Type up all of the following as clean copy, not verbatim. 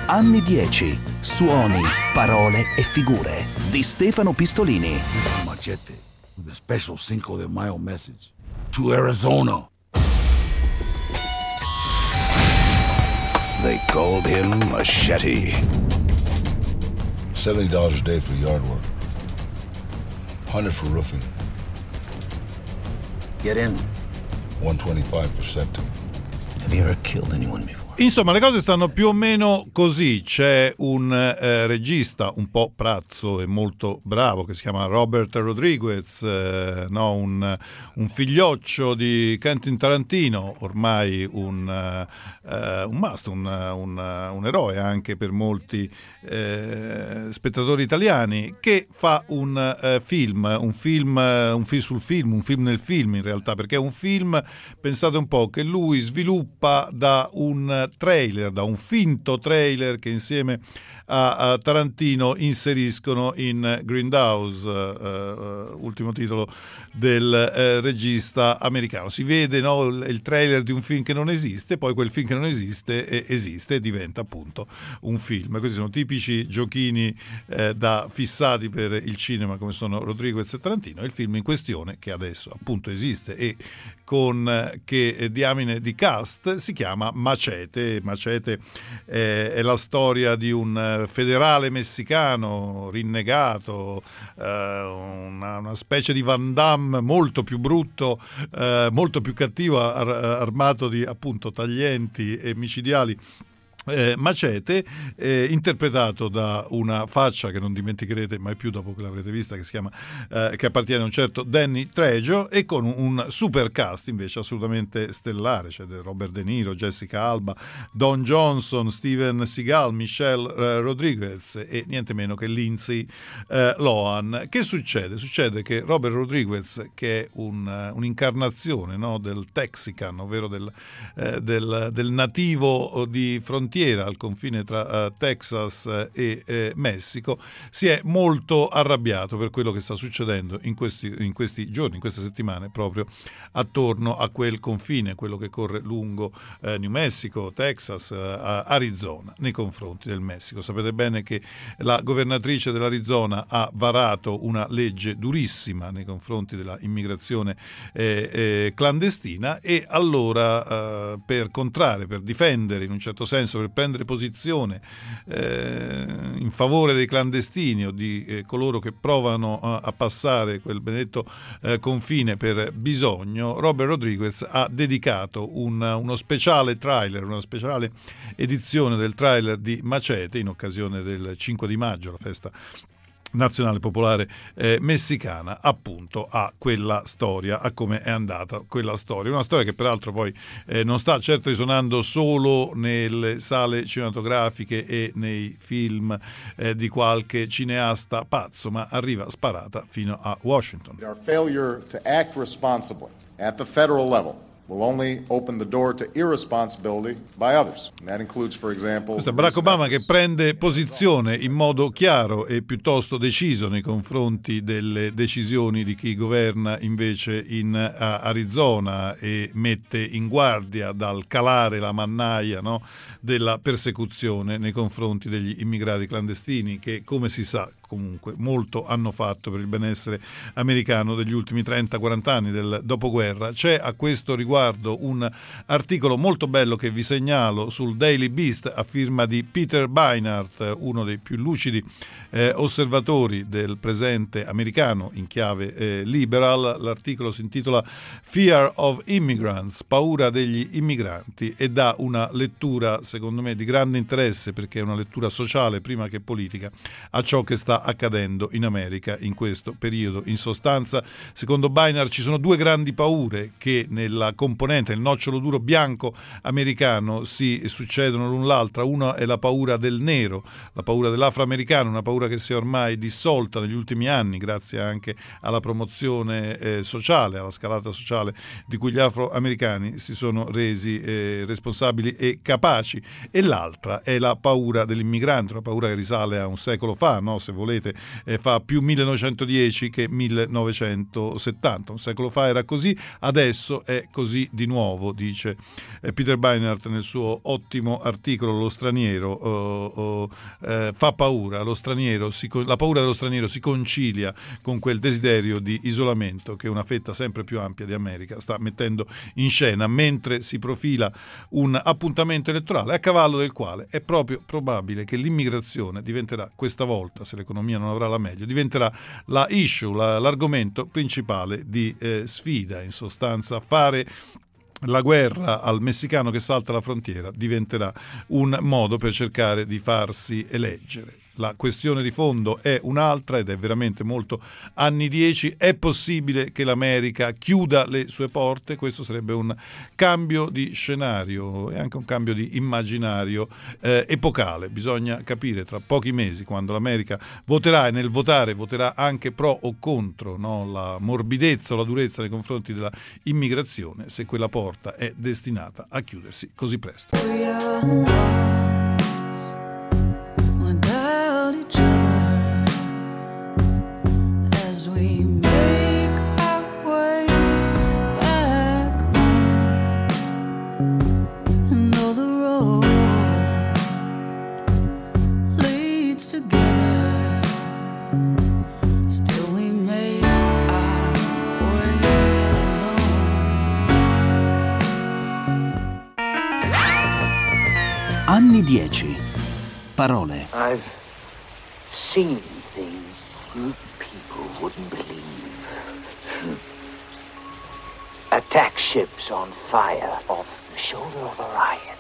Anni 10. Suoni, parole e figure di Stefano Pistolini. This is Machete, with a special Cinco de Mayo message to Arizona. They called him Machete. $70 a day for yard work. 100 for roofing. Get in. 125 for septic. Have you ever killed anyone before? Insomma, le cose stanno più o meno così. C'è un regista un po' prazzo e molto bravo che si chiama Robert Rodriguez, un figlioccio di Quentin Tarantino, ormai un must, un eroe anche per molti spettatori italiani, che fa un film sul film, un film nel film in realtà, perché è un film, pensate un po', che lui sviluppa da un trailer, da un finto trailer che insieme a Tarantino inseriscono in Grindhouse, ultimo titolo del regista americano. Si vede, no, il trailer di un film che non esiste, poi quel film che non esiste esiste e diventa appunto un film. Questi sono tipici giochini da fissati per il cinema, come sono Rodriguez e Tarantino. Il film in questione, che adesso appunto esiste e con che diamine di cast, si chiama Machete. Machete è la storia di un federale messicano rinnegato, una specie di Van Damme molto più brutto, molto più cattivo, armato di appunto taglienti e micidiali. Machete, interpretato da una faccia che non dimenticherete mai più dopo che l'avrete vista, che si chiama che appartiene a un certo Danny Trejo, e con un super cast invece assolutamente stellare. C'è Robert De Niro, Jessica Alba, Don Johnson, Steven Seagal, Michelle Rodriguez e niente meno che Lindsay Lohan. Che succede? Succede che Robert Rodriguez, che è un'incarnazione, no, del Texican, ovvero del nativo di frontiera al confine tra Texas e Messico, si è molto arrabbiato per quello che sta succedendo in questi giorni, in queste settimane, proprio attorno a quel confine, quello che corre lungo New Mexico, Texas, Arizona, nei confronti del Messico. Sapete bene che la governatrice dell'Arizona ha varato una legge durissima nei confronti della immigrazione clandestina, e allora per difendere in un certo senso, per prendere posizione in favore dei clandestini o di coloro che provano a passare quel benedetto confine per bisogno, Robert Rodriguez ha dedicato uno speciale trailer, una speciale edizione del trailer di Machete in occasione del 5 di maggio, la festa nazionale popolare messicana, appunto a quella storia, a come è andata quella storia. Una storia che peraltro poi non sta certo risuonando solo nelle sale cinematografiche e nei film di qualche cineasta pazzo, ma arriva sparata fino a Washington. Our failure to act responsibly at the federal level will only open the door to irresponsibility by others. And that includes, for example, questo è Barack Obama che prende posizione in modo chiaro e piuttosto deciso nei confronti delle decisioni di chi governa invece in Arizona, e mette in guardia dal calare la mannaia, no, della persecuzione nei confronti degli immigrati clandestini, che, come si sa, comunque molto hanno fatto per il benessere americano degli ultimi 30-40 anni del dopoguerra. C'è a questo riguardo un articolo molto bello che vi segnalo sul Daily Beast a firma di Peter Beinart, uno dei più lucidi osservatori del presente americano in chiave liberal. L'articolo si intitola Fear of Immigrants, paura degli immigranti, e dà una lettura secondo me di grande interesse, perché è una lettura sociale prima che politica a ciò che sta accadendo in America in questo periodo. In sostanza, secondo Beinart, ci sono due grandi paure che nella componente, nel nocciolo duro bianco americano, si succedono l'un l'altra. Una è la paura del nero, la paura dell'afroamericano, una paura che si è ormai dissolta negli ultimi anni grazie anche alla promozione sociale, alla scalata sociale di cui gli afroamericani si sono resi responsabili e capaci. E l'altra è la paura dell'immigrante, una paura che risale a un secolo fa, no? Se volete, fa più 1910 che 1970. Un secolo fa era così, adesso è così così di nuovo, dice Peter Beinart nel suo ottimo articolo Lo straniero fa paura, la paura dello straniero si concilia con quel desiderio di isolamento che una fetta sempre più ampia di America sta mettendo in scena mentre si profila un appuntamento elettorale a cavallo del quale è proprio probabile che l'immigrazione diventerà questa volta, se l'economia non avrà la meglio, diventerà la issue, l'argomento principale di sfida. In sostanza, fare la guerra al messicano che salta la frontiera diventerà un modo per cercare di farsi eleggere. La questione di fondo è un'altra ed è veramente molto anni 10. È possibile che l'America chiuda le sue porte? Questo sarebbe un cambio di scenario e anche un cambio di immaginario epocale. Bisogna capire tra pochi mesi, quando l'America voterà, e nel votare voterà anche pro o contro, no? La morbidezza o la durezza nei confronti della immigrazione, se quella porta è destinata a chiudersi così presto. Each other as we make our way back home, and though the road leads together, still we make our way alone. Anni 10. Parole. I've seen things you people wouldn't believe. Attack ships on fire off the shoulder of Orion.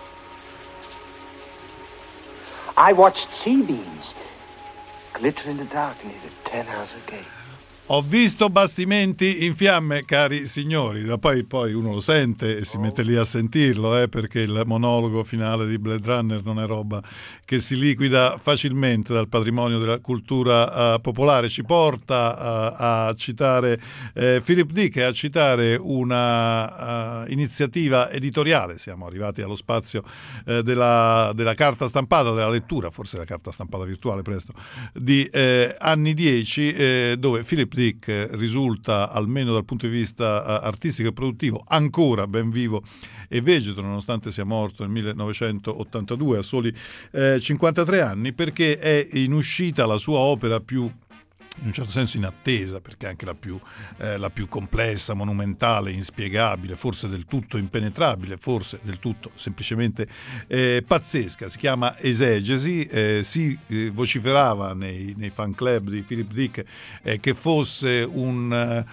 I watched sea beams glitter in the dark near the 10-house gate. Ho visto bastimenti in fiamme, cari signori. Poi uno lo sente e si mette lì a sentirlo, perché il monologo finale di Blade Runner non è roba che si liquida facilmente dal patrimonio della cultura popolare. Ci porta a citare Philip Dick e a citare una iniziativa editoriale. Siamo arrivati allo spazio della carta stampata, della lettura, forse la carta stampata virtuale presto, di Anni 10, dove Philip Dick risulta, almeno dal punto di vista artistico e produttivo, ancora ben vivo e vegeto, nonostante sia morto nel 1982 a soli 53 anni, perché è in uscita la sua opera più, in un certo senso, inattesa, perché è anche la più complessa, monumentale, inspiegabile, forse del tutto impenetrabile, forse del tutto semplicemente pazzesca. Si chiama Esegesi. Si vociferava nei fan club di Philip Dick che fosse una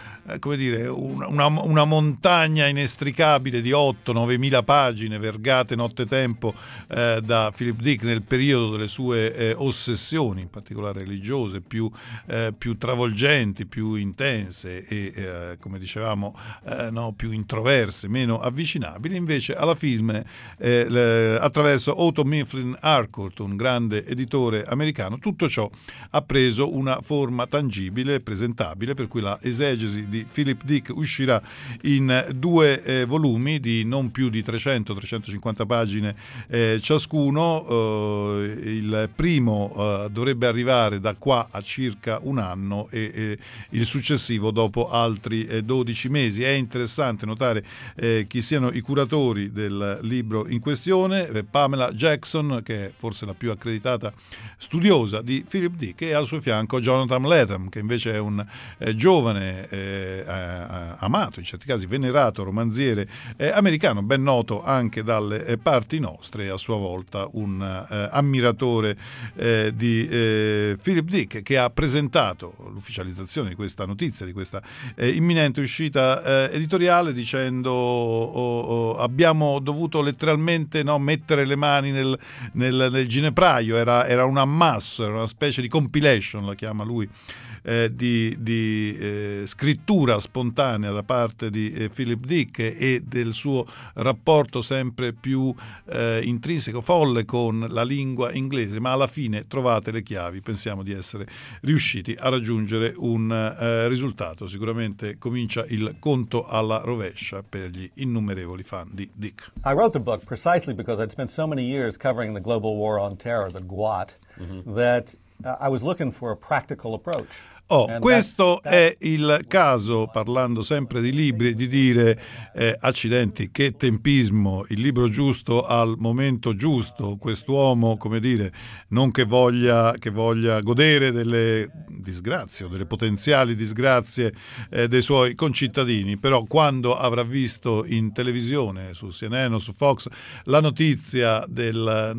montagna inestricabile di 8-9 mila pagine vergate nottetempo da Philip Dick nel periodo delle sue ossessioni, in particolare religiose, più travolgenti, più intense e come dicevamo più introverse, meno avvicinabili. Invece alla fine attraverso Otto Mifflin Harcourt, un grande editore americano, tutto ciò ha preso una forma tangibile e presentabile, per cui la Esegesi di Philip Dick uscirà in 2 volumi di non più di 300-350 pagine ciascuno. Il primo dovrebbe arrivare da qua a circa un anno e il successivo dopo altri 12 mesi. È interessante notare chi siano i curatori del libro in questione: Pamela Jackson, che è forse la più accreditata studiosa di Philip Dick, e al suo fianco Jonathan Lethem, che invece è un giovane amato, in certi casi venerato romanziere americano, ben noto anche dalle parti nostre, e a sua volta un ammiratore di Philip Dick, che ha presentato l'ufficializzazione di questa notizia, di questa imminente uscita editoriale, dicendo abbiamo dovuto letteralmente mettere le mani nel ginepraio. Era un ammasso, era una specie di compilation, la chiama lui, di scrittura spontanea da parte di Philip Dick e del suo rapporto sempre più intrinseco, folle con la lingua inglese, ma alla fine trovate le chiavi. Pensiamo di essere riusciti a raggiungere un risultato. Sicuramente comincia il conto alla rovescia per gli innumerevoli fan di Dick. I wrote the book precisely because I'd spent so many years covering the global war on terror, the GWOT, that I was looking for a practical approach. Questo è il caso, parlando sempre di libri, di dire accidenti, che tempismo, il libro giusto al momento giusto, quest'uomo, come dire, non che voglia godere delle disgrazie o delle potenziali disgrazie dei suoi concittadini, però quando avrà visto in televisione, su CNN o su Fox, la notizia del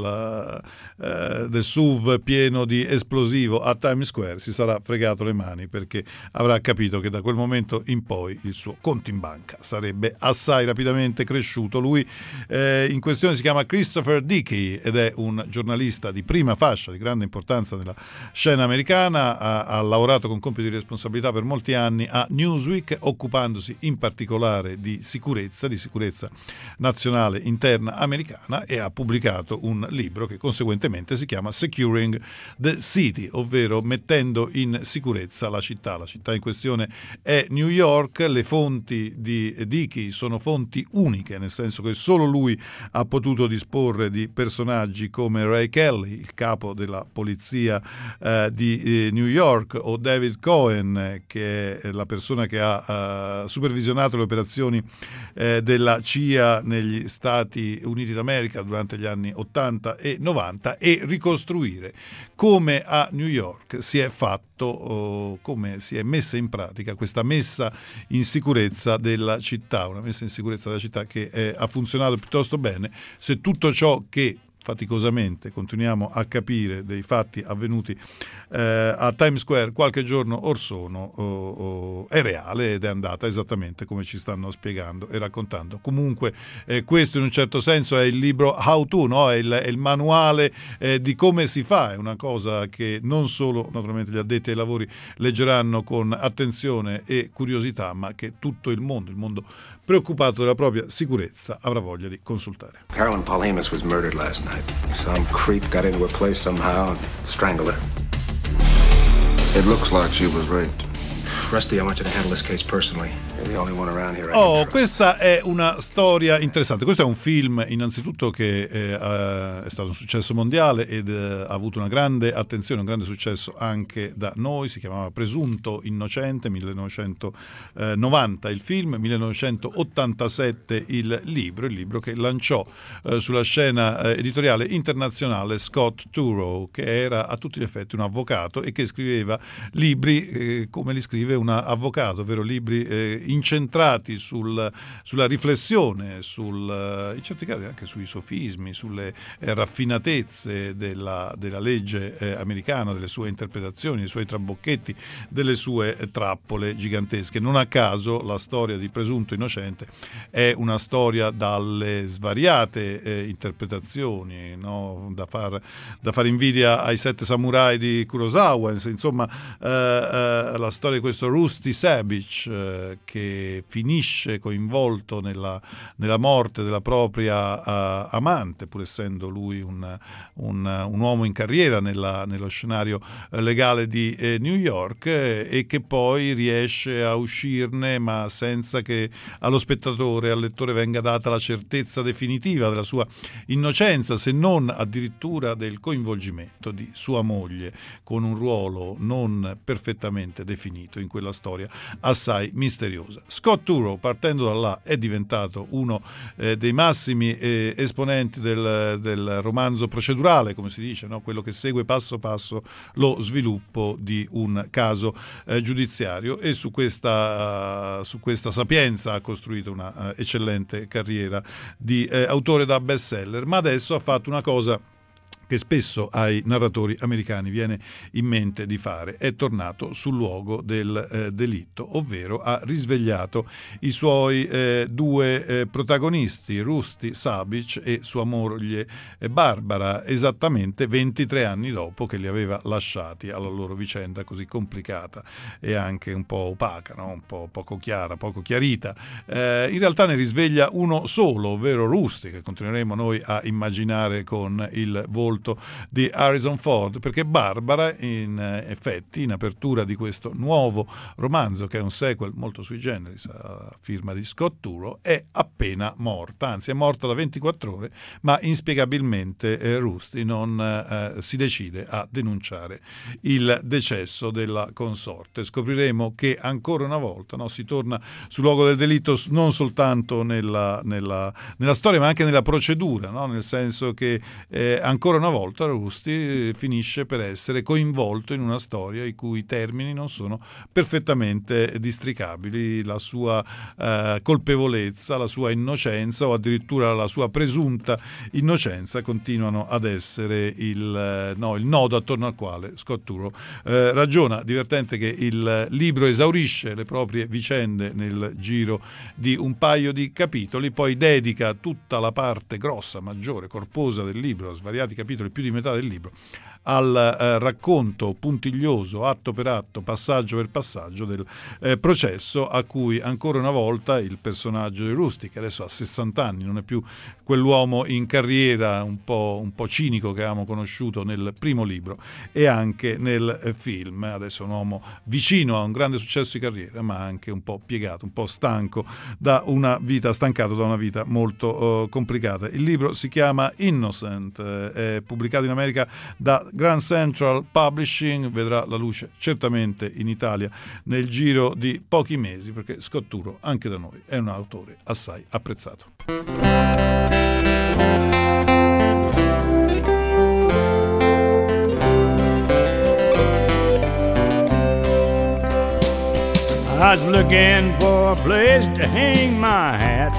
SUV pieno di esplosivo a Times Square, si sarà fregato le mani, perché avrà capito che da quel momento in poi il suo conto in banca sarebbe assai rapidamente cresciuto. Lui in questione si chiama Christopher Dickey ed è un giornalista di prima fascia, di grande importanza nella scena americana, ha lavorato con compiti di responsabilità per molti anni a Newsweek, occupandosi in particolare di sicurezza nazionale interna americana, e ha pubblicato un libro che conseguentemente si chiama Securing the City, ovvero mettendo in sicurezza la città. La città in questione è New York. Le fonti di Dickey sono fonti uniche, nel senso che solo lui ha potuto disporre di personaggi come Ray Kelly, il capo della polizia di New York, o David Cohen, che è la persona che ha supervisionato le operazioni della CIA negli Stati Uniti d'America durante gli anni 80 e 90, e ricostruire come a New York si è fatto, come si è messa in pratica questa messa in sicurezza della città, una messa in sicurezza della città che ha funzionato piuttosto bene, se tutto ciò che faticosamente continuiamo a capire dei fatti avvenuti a Times Square qualche giorno or sono è reale ed è andata esattamente come ci stanno spiegando e raccontando. Comunque questo in un certo senso è il libro How To, no? È il manuale di come si fa, è una cosa che non solo naturalmente gli addetti ai lavori leggeranno con attenzione e curiosità, ma che tutto il mondo preoccupato della propria sicurezza avrà voglia di consultare. Carolyn Paulhamus was murdered last night. Some creep got into her place somehow and strangled her. It looks like she was raped. Rusty, I want you to handle this case personally. You're the only one around here I can trust. Questa è una storia interessante. Questo è un film innanzitutto che è stato un successo mondiale ed ha avuto una grande attenzione, un grande successo anche da noi. Si chiamava Presunto Innocente, 1990 il film, 1987 il libro che lanciò sulla scena editoriale internazionale Scott Turow, che era a tutti gli effetti un avvocato e che scriveva libri come li scrive un avvocato, ovvero libri incentrati sulla riflessione, in certi casi anche sui sofismi, sulle raffinatezze della legge americana, delle sue interpretazioni, dei suoi trabocchetti, delle sue trappole gigantesche. Non a caso la storia di Presunto Innocente è una storia dalle svariate interpretazioni, no? da far invidia ai Sette Samurai di Kurosawa, insomma la storia di questo Rusty Sabich che finisce coinvolto nella morte della propria amante, pur essendo lui un uomo in carriera nello scenario legale di New York, e che poi riesce a uscirne, ma senza che allo spettatore, al lettore, venga data la certezza definitiva della sua innocenza, se non addirittura del coinvolgimento di sua moglie con un ruolo non perfettamente definito in quella storia assai misteriosa. Scott Turow, partendo da là, è diventato uno dei massimi esponenti del romanzo procedurale, come si dice, no? Quello che segue passo passo lo sviluppo di un caso giudiziario, e su questa sapienza ha costruito una eccellente carriera di autore da bestseller. Ma adesso ha fatto una cosa che spesso ai narratori americani viene in mente di fare: è tornato sul luogo del delitto, ovvero ha risvegliato i suoi due protagonisti, Rusty Sabich e sua moglie Barbara, esattamente 23 anni dopo che li aveva lasciati alla loro vicenda così complicata e anche un po' opaca, no? Un po' poco chiara, poco chiarita. In realtà ne risveglia uno solo, ovvero Rusty, che continueremo noi a immaginare con il volto molto di Harrison Ford, perché Barbara in effetti in apertura di questo nuovo romanzo, che è un sequel molto sui generis a firma di Scott Turow, è appena morta, anzi è morta da 24 ore, ma inspiegabilmente Rusty non si decide a denunciare il decesso della consorte. Scopriremo che ancora una volta, no, si torna sul luogo del delitto non soltanto nella storia, ma anche nella procedura, no? Nel senso che ancora una volta Rusty finisce per essere coinvolto in una storia i cui termini non sono perfettamente districabili. La sua colpevolezza, la sua innocenza o addirittura la sua presunta innocenza continuano ad essere il nodo attorno al quale Scott Turow ragiona. Divertente che il libro esaurisce le proprie vicende nel giro di un paio di capitoli, poi dedica tutta la parte grossa, maggiore, corposa del libro, svariati capitoli, più di metà del libro, al racconto puntiglioso, atto per atto, passaggio per passaggio del processo a cui ancora una volta il personaggio di Rusty, che adesso ha 60 anni, non è più quell'uomo in carriera un po' cinico che avevamo conosciuto nel primo libro e anche nel film. Adesso è un uomo vicino a un grande successo di carriera, ma anche un po' piegato, un po' stancato da una vita molto complicata. Il libro si chiama Innocent, è pubblicato in America da Grand Central Publishing, vedrà la luce certamente in Italia nel giro di pochi mesi, perché Scott Turow anche da noi è un autore assai apprezzato. I was looking for a place to hang my hat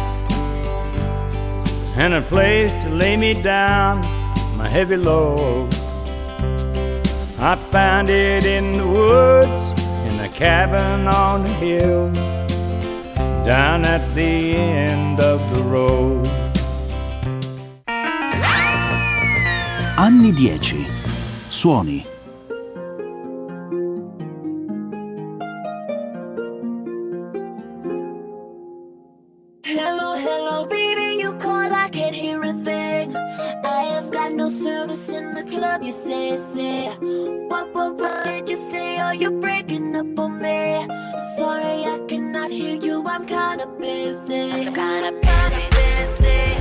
and a place to lay me down my heavy load. I found it in the woods, in a cabin on the hill, down at the end of the road. Anni 10. Suoni. Hello, hello, baby, you called, I can't hear a thing. I have got no service in the club, you say. What did you say? Oh, you're breaking up on me. Sorry, I cannot hear you, I'm kinda busy. I'm kinda busy.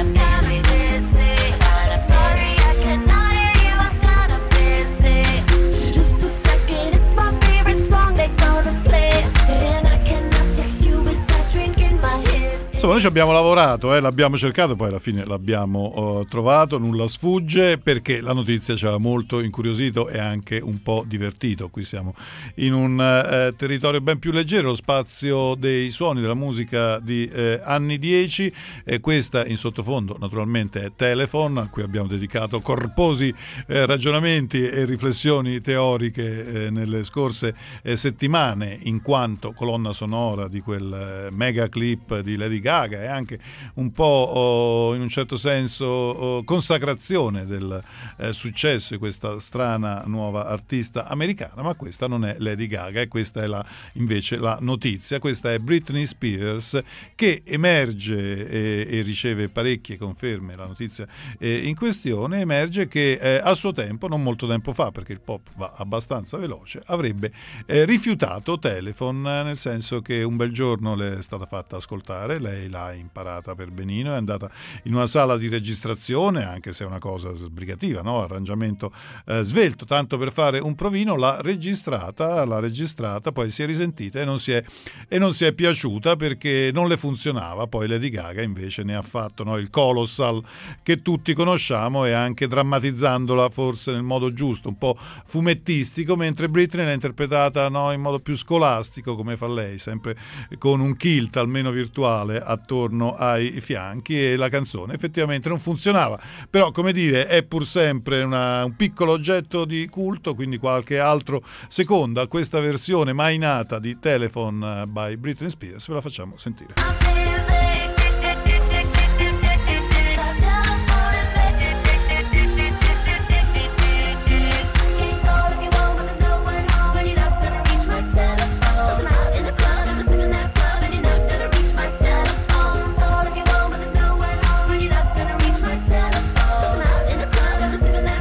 Sorry, I cannot hear you, I'm kinda busy. Just a second, it's my favorite song they're gonna play. And I cannot text you with that drink in my head. Insomma, noi ci abbiamo lavorato, l'abbiamo cercato, poi alla fine l'abbiamo trovato, nulla sfugge, perché la notizia ci aveva molto incuriosito e anche un po' divertito. Qui siamo in un territorio ben più leggero, lo spazio dei suoni della musica di Anni 10, e questa in sottofondo naturalmente è Telephone, a cui abbiamo dedicato corposi ragionamenti e riflessioni teoriche nelle scorse settimane, in quanto colonna sonora di quel mega clip di Lady Gaga e anche un po' in un certo senso consacrazione del successo di questa strana nuova artista americana. Ma questa non è Lady Gaga, e questa è invece la notizia. Questa è Britney Spears, che emerge e riceve parecchie conferme. La notizia in questione emerge che a suo tempo, non molto tempo fa, perché il pop va abbastanza veloce, avrebbe rifiutato Telephone, nel senso che un bel giorno le è stata fatta ascoltare, lei l'ha imparata per benino, è andata in una sala di registrazione, anche se è una cosa sbrigativa, no? Arrangiamento svelto, tanto per fare un provino, l'ha registrata, poi si è risentita e non si è piaciuta perché non le funzionava. Poi Lady Gaga invece ne ha fatto, no, il Colossal che tutti conosciamo, e anche drammatizzandola forse nel modo giusto, un po' fumettistico, mentre Britney l'ha interpretata, no, in modo più scolastico, come fa lei, sempre con un kilt almeno virtuale attorno ai fianchi, e la canzone effettivamente non funzionava. Però, come dire, è pur sempre un piccolo oggetto di culto, quindi qualche altro secondo a questa versione mai nata di Telephone by Britney Spears ve la facciamo sentire. Doesn't matter in the club, I'm singing that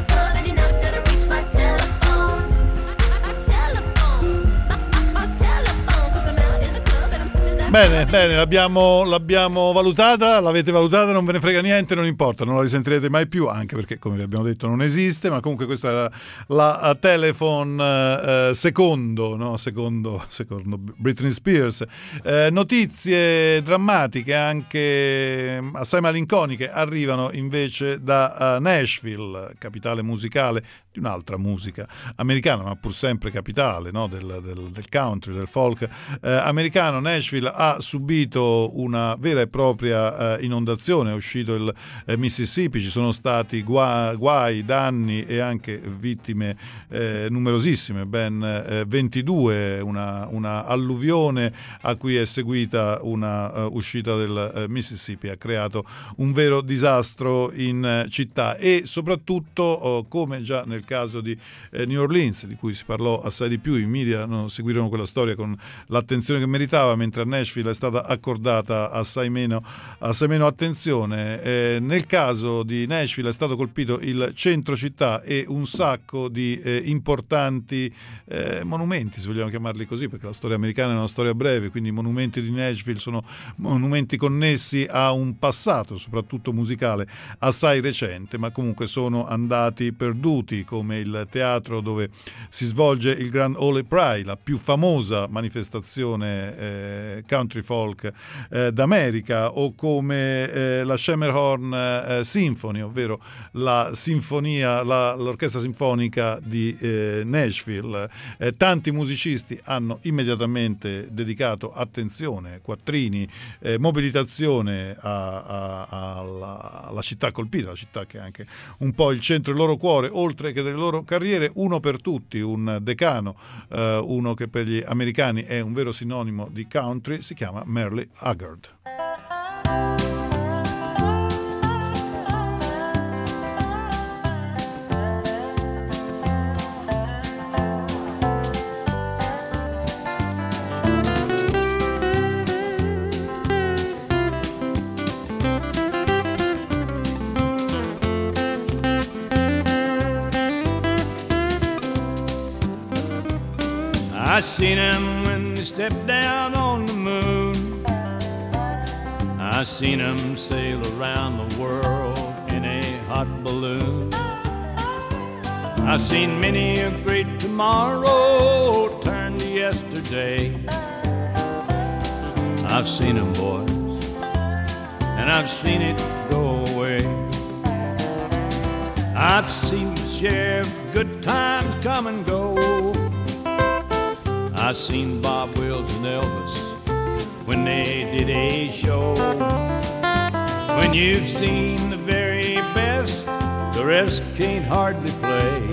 Bene, l'abbiamo valutata, l'avete valutata, non ve ne frega niente, non importa, non la risentirete mai più, anche perché, come vi abbiamo detto, non esiste, ma comunque questa era la Telephone secondo Britney Spears. Notizie drammatiche, anche assai malinconiche, arrivano invece da Nashville, capitale musicale di un'altra musica americana, ma pur sempre capitale, no? del country, del folk americano. Nashville ha subito una vera e propria inondazione, è uscito il Mississippi, ci sono stati guai, danni e anche vittime numerosissime, ben 22, una alluvione a cui è seguita una uscita del Mississippi, ha creato un vero disastro in città e soprattutto, come già nel caso di New Orleans, di cui si parlò assai di più, i media seguirono quella storia con l'attenzione che meritava, mentre a Nashville è stata accordata assai meno attenzione. Nel caso di Nashville è stato colpito il centro città e un sacco di importanti monumenti, se vogliamo chiamarli così, perché la storia americana è una storia breve, quindi i monumenti di Nashville sono monumenti connessi a un passato, soprattutto musicale, assai recente, ma comunque sono andati perduti, come il teatro dove si svolge il Grand Ole Opry, la più famosa manifestazione country folk d'America, o come la Schemerhorn Symphony, ovvero l'orchestra sinfonica di Nashville. Tanti musicisti hanno immediatamente dedicato attenzione, quattrini, mobilitazione alla città colpita, la città che è anche un po' il centro del loro cuore, oltre che delle loro carriere. Uno per tutti, un decano, uno che per gli americani è un vero sinonimo di country, si chiama Merle Haggard. I seen him when they stepped down on the moon. I seen him sail around the world in a hot balloon. I've seen many a great tomorrow turn to yesterday. I've seen him, boys, and I've seen it go away. I've seen the share of good times come and go. I've seen Bob Wills and Elvis when they did a show. When you've seen the very best, the rest can't hardly play.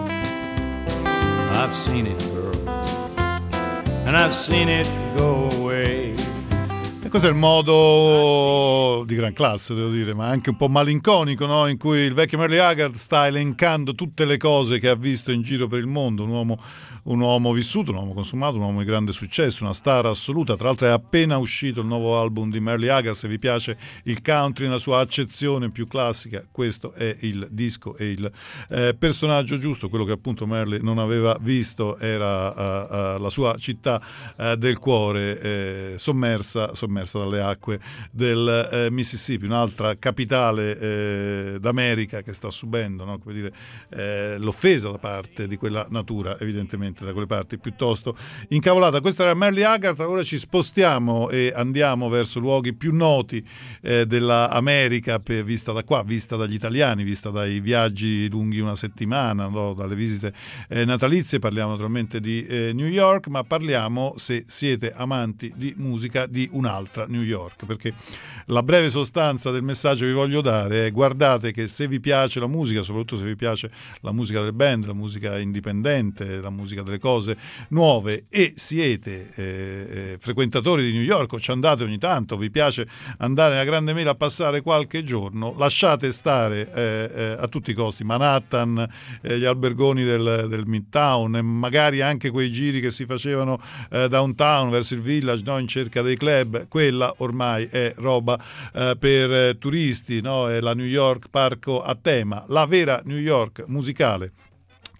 I've seen it, girls, and I've seen it go away. E questo è il modo di gran classe, devo dire, ma anche un po' malinconico, no? In cui il vecchio Merle Haggard sta elencando tutte le cose che ha visto in giro per il mondo. Un uomo vissuto, un uomo consumato, un uomo di grande successo, una star assoluta. Tra l'altro è appena uscito il nuovo album di Merle Haggard. Se vi piace il country nella sua accezione più classica, questo è il disco e il personaggio giusto. Quello che appunto Merle non aveva visto era la sua città del cuore, sommersa dalle acque del Mississippi, un'altra capitale d'America che sta subendo, no? Come dire, l'offesa da parte di quella natura, evidentemente da quelle parti piuttosto incavolata. Questa era Merle Haggard. Ora ci spostiamo e andiamo verso luoghi più noti della America, vista da qua, vista dagli italiani, vista dai viaggi lunghi una settimana, no? Dalle visite natalizie. Parliamo naturalmente di New York, ma parliamo, se siete amanti di musica, di un'altra New York, perché la breve sostanza del messaggio che vi voglio dare è: guardate che se vi piace la musica, soprattutto se vi piace la musica del band, la musica indipendente, la musica delle cose nuove, e siete frequentatori di New York o ci andate ogni tanto, vi piace andare nella Grande Mela a passare qualche giorno, lasciate stare a tutti i costi Manhattan, gli albergoni del Midtown, e magari anche quei giri che si facevano downtown verso il Village, no? In cerca dei club. Quella ormai è roba per turisti, no? È la New York parco a tema. La vera New York musicale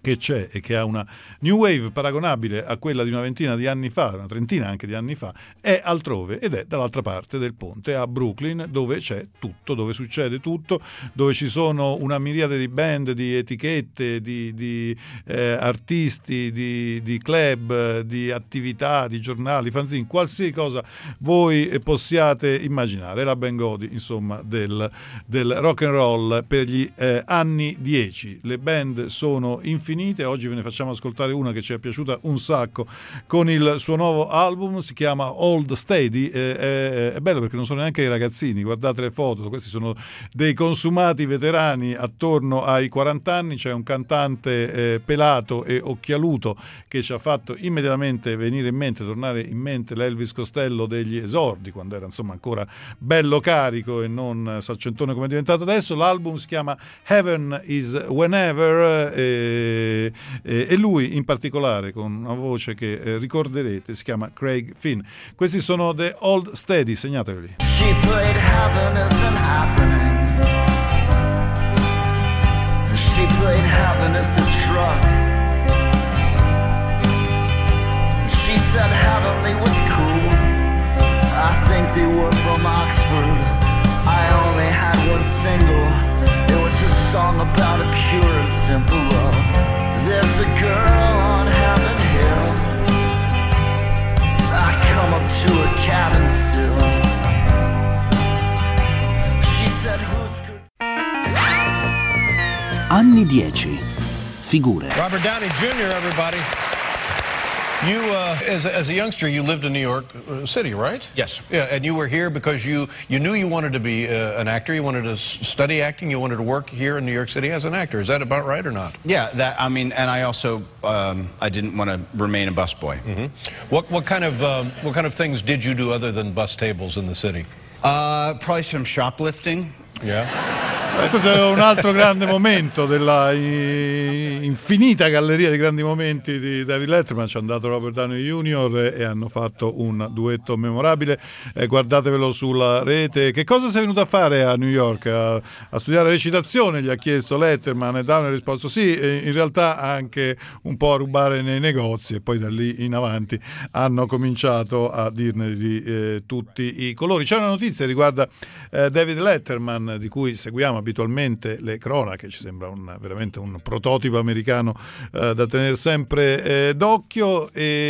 che c'è e che ha una new wave paragonabile a quella di una ventina di anni fa, una trentina anche di anni fa, è altrove ed è dall'altra parte del ponte, a Brooklyn, dove c'è tutto, dove succede tutto, dove ci sono una miriade di band, di etichette, di artisti, di club, di attività, di giornali, fanzine, qualsiasi cosa voi possiate immaginare. La Ben Godi, insomma, del rock and roll per gli anni 10. Le band sono infinite. Oggi ve ne facciamo ascoltare una che ci è piaciuta un sacco con il suo nuovo album, si chiama Old Steady. È bello perché non sono neanche i ragazzini, guardate le foto, questi sono dei consumati veterani attorno ai 40 anni. C'è un cantante pelato e occhialuto che ci ha fatto immediatamente tornare in mente l'Elvis Costello degli esordi, quando era insomma ancora bello carico e non saccentone come è diventato adesso. L'album si chiama Heaven is Whenever e lui in particolare, con una voce che ricorderete, si chiama Craig Finn. Questi sono The Old Steady, segnateveli. She played heaven isn't happening. She played heaven as a truck. She said heavenly was cool. I think they were from Oxford. I only had one single. It was a song about a pure and simple love. There's a girl on Heaven Hill. I come up to her cabin still. She said, who's good? Anni 10. Figure. Robert Downey Jr., everybody. You, as a youngster, you lived in New York City, right? Yes. Yeah, and you were here because you knew you wanted to be an actor. You wanted to study acting. You wanted to work here in New York City as an actor. Is that about right or not? Yeah, and I also I didn't want to remain a busboy. Mm-hmm. What kind of things did you do other than bus tables in the city? Probably some shoplifting. Yeah. Questo è un altro grande momento della infinita galleria di grandi momenti di David Letterman. Ci è andato Robert Downey Jr. e hanno fatto un duetto memorabile. Guardatevelo sulla rete. Che cosa sei venuto a fare a New York? A studiare recitazione, gli ha chiesto Letterman, e Downey ha risposto sì, in realtà anche un po' a rubare nei negozi, e poi da lì in avanti hanno cominciato a dirne di tutti i colori. C'è una notizia riguarda David Letterman, di cui seguiamo abitualmente le cronache. Ci sembra veramente un prototipo americano da tenere sempre d'occhio,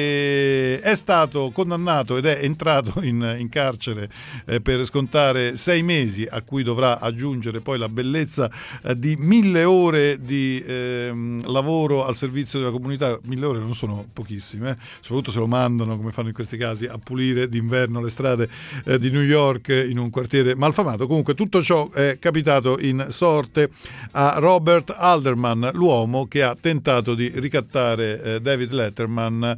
e è stato condannato ed è entrato in carcere per scontare 6 mesi, a cui dovrà aggiungere poi la bellezza di 1000 ore di lavoro al servizio della comunità. 1000 ore non sono pochissime, soprattutto se lo mandano, come fanno in questi casi, a pulire d'inverno le strade di New York in un quartiere malfamato. Comunque tutto ciò è capitato in sorte a Robert Alderman, l'uomo che ha tentato di ricattare David Letterman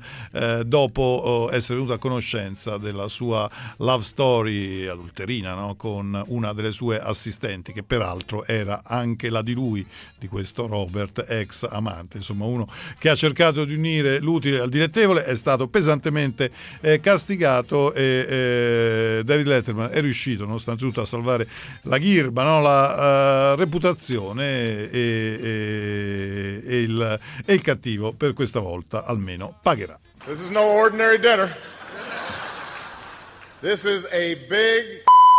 dopo essere venuto a conoscenza della sua love story adulterina, no? Con una delle sue assistenti, che peraltro era anche la di lui, di questo Robert, ex amante. Insomma, uno che ha cercato di unire l'utile al dilettevole, è stato pesantemente castigato, e David Letterman è riuscito nonostante tutto a salvare la ghirba, no? La reputazione, e il cattivo per questa volta almeno pagherà. This is no ordinary dinner. This is a big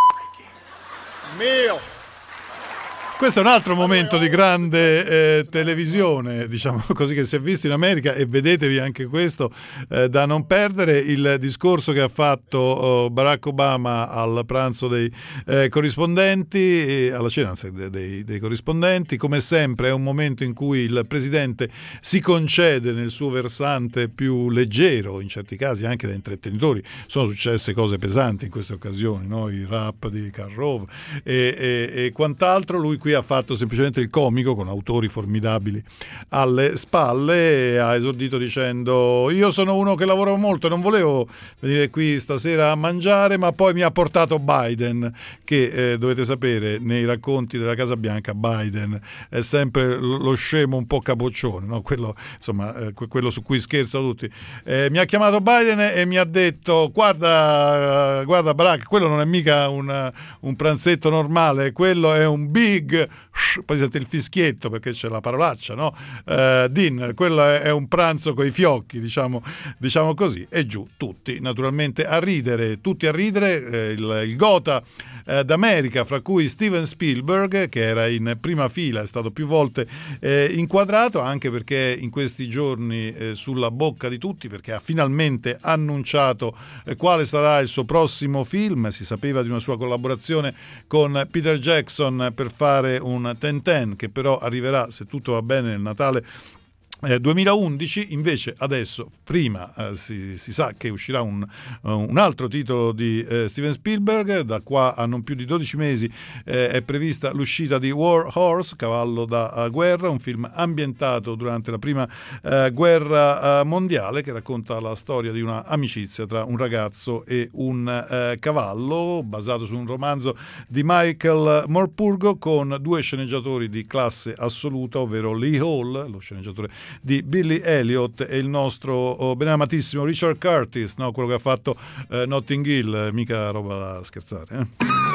meal. Questo è un altro momento di grande televisione, diciamo così, che si è visto in America, e vedetevi anche questo da non perdere. Il discorso che ha fatto Barack Obama al pranzo dei corrispondenti, alla cena dei corrispondenti. Come sempre è un momento in cui il presidente si concede nel suo versante più leggero, in certi casi anche da intratenitori. Sono successe cose pesanti in queste occasioni, no? Il rap di Karl Rove e quant'altro. Lui qui ha fatto semplicemente il comico, con autori formidabili alle spalle, e ha esordito dicendo: io sono uno che lavora molto, non volevo venire qui stasera a mangiare, ma poi mi ha portato Biden, che dovete sapere, nei racconti della Casa Bianca Biden è sempre lo scemo un po' capoccione, no? Quello, insomma, quello su cui scherzano tutti. Mi ha chiamato Biden e mi ha detto: guarda Barack, quello non è mica un pranzetto normale, quello è un big poi sente il fischietto perché c'è la parolaccia, no? Dinner, quello è un pranzo coi fiocchi, diciamo così, e giù tutti naturalmente a ridere, il Gotha d'America, fra cui Steven Spielberg, che era in prima fila, è stato più volte inquadrato, anche perché in questi giorni sulla bocca di tutti, perché ha finalmente annunciato quale sarà il suo prossimo film. Si sapeva di una sua collaborazione con Peter Jackson per fare un Tintin, che però arriverà, se tutto va bene, nel Natale 2011. Invece adesso prima si sa che uscirà un altro titolo di Steven Spielberg. Da qua a non più di 12 mesi è prevista l'uscita di War Horse, Cavallo da guerra, un film ambientato durante la prima guerra mondiale, che racconta la storia di una amicizia tra un ragazzo e un cavallo, basato su un romanzo di Michael Morpurgo, con due sceneggiatori di classe assoluta, ovvero Lee Hall, lo sceneggiatore di Billy Elliot, e il nostro beneamatissimo Richard Curtis, no? Quello che ha fatto Notting Hill, mica roba da scherzare.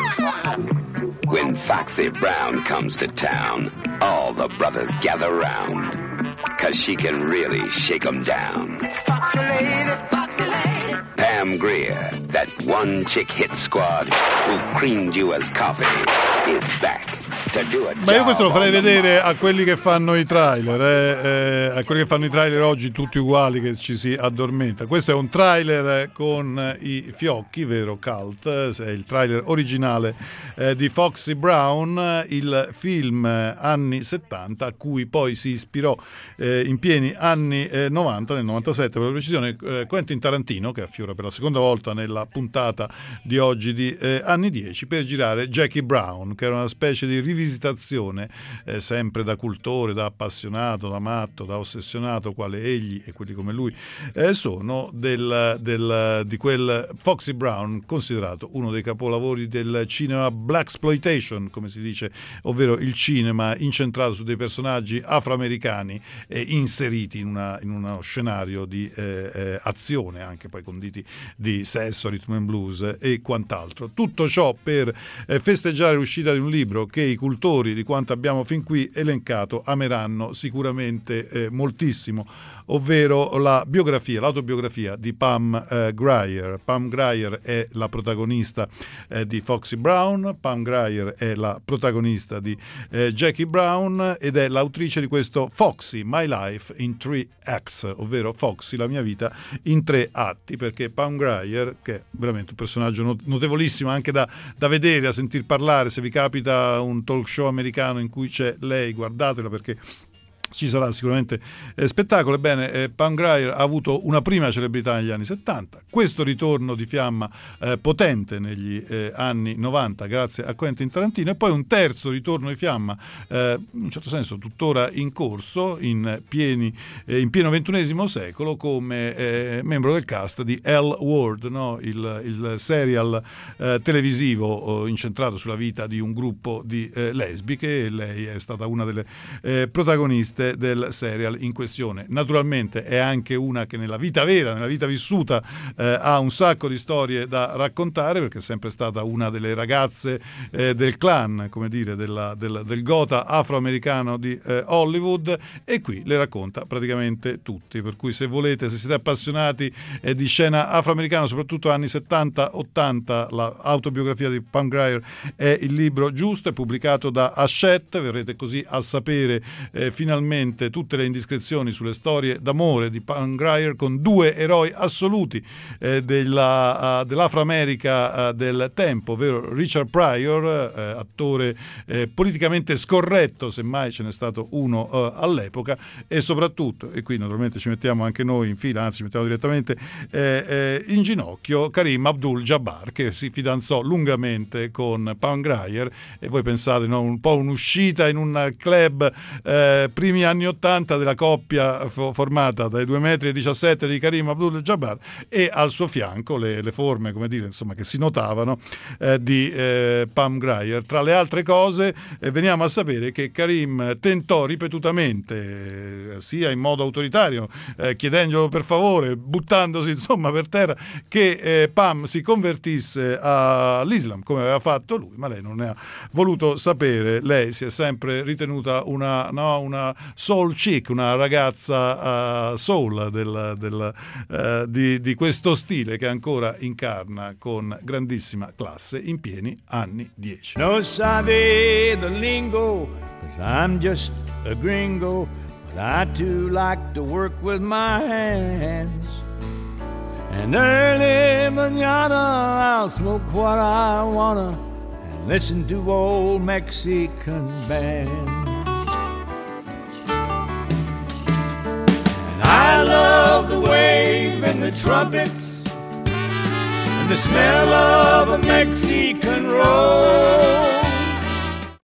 When Foxy Brown comes to town, all the brothers gather round, 'cause she can really shake 'em down. Foxy lady, Foxy lady. Pam Grier, that one chick hit squad who creamed you as coffee, is back to do it. Ma io questo lo farei vedere a quelli che fanno i trailer, a quelli che fanno i trailer oggi tutti uguali, che ci si addormenta. Questo è un trailer con i fiocchi, vero cult, è il trailer originale di Foxy Brown, il film anni 70 a cui poi si ispirò in pieni anni 90, nel 97 per la precisione, Quentin Tarantino, che affiora per la seconda volta nella puntata di oggi di anni 10, per girare Jackie Brown, che era una specie di rivisitazione, sempre da cultore, da appassionato, da matto, da ossessionato, quale egli e quelli come lui sono, di quel Foxy Brown, considerato uno dei capolavori del cinema blaxploitation, come si dice, ovvero il cinema incentrato su dei personaggi afroamericani inseriti in uno scenario di azione, anche poi conditi di sesso, rhythm and blues e quant'altro. Tutto ciò per festeggiare l'uscita di un libro che i cultori di quanto abbiamo fin qui elencato ameranno sicuramente moltissimo, ovvero l'autobiografia di Pam Grier. Pam Grier è la protagonista di Foxy Brown, Pam Grier è la protagonista di Jackie Brown, ed è l'autrice di questo Foxy, My Life in 3 Acts, ovvero Foxy, la mia vita in 3 atti, perché Pam Grier, che è veramente un personaggio notevolissimo anche da vedere, a sentir parlare, se vi capita un talk show americano in cui c'è lei, guardatela, perché ci sarà sicuramente spettacolo. Ebbene, Pam Grier ha avuto una prima celebrità negli anni 70, questo ritorno di fiamma potente negli anni 90 grazie a Quentin Tarantino, e poi un terzo ritorno di fiamma in un certo senso tuttora in corso, in pieno XXI secolo, come membro del cast di L Word, no? il serial televisivo incentrato sulla vita di un gruppo di lesbiche, e lei è stata una delle protagoniste del serial in questione. Naturalmente è anche una che nella vita vera, nella vita vissuta, ha un sacco di storie da raccontare, perché è sempre stata una delle ragazze del clan, come dire, del Gotha afroamericano di Hollywood, e qui le racconta praticamente tutti, per cui se siete appassionati di scena afroamericana, soprattutto anni 70-80, l'autobiografia di Pam Grier è il libro giusto, è pubblicato da Hachette, verrete così a sapere finalmente tutte le indiscrezioni sulle storie d'amore di Pam Grier con due eroi assoluti dell'Afroamerica del tempo, ovvero Richard Pryor, attore politicamente scorretto, semmai ce n'è stato uno all'epoca, e soprattutto, e qui naturalmente ci mettiamo anche noi in fila, anzi ci mettiamo direttamente in ginocchio, Kareem Abdul-Jabbar, che si fidanzò lungamente con Pam Grier, e voi pensate, no, un po' un'uscita in un club primi primi anni 80 della coppia formata dai 2,17 m di Kareem Abdul-Jabbar e al suo fianco le forme, come dire, insomma, che si notavano di Pam Grier. Tra le altre cose veniamo a sapere che Kareem tentò ripetutamente, sia in modo autoritario, chiedendolo per favore, buttandosi insomma per terra, che Pam si convertisse all'Islam come aveva fatto lui, ma lei non ne ha voluto sapere. Lei si è sempre ritenuta una soul chic, una ragazza soul di questo stile che ancora incarna con grandissima classe in pieni anni 10. No sabe the lingo, 'cause I'm just a gringo, but I too like to work with my hands. And early mañana I'll smoke what I wanna and listen to old Mexican bands. And I love the wave and the trumpets and the smell of a Mexican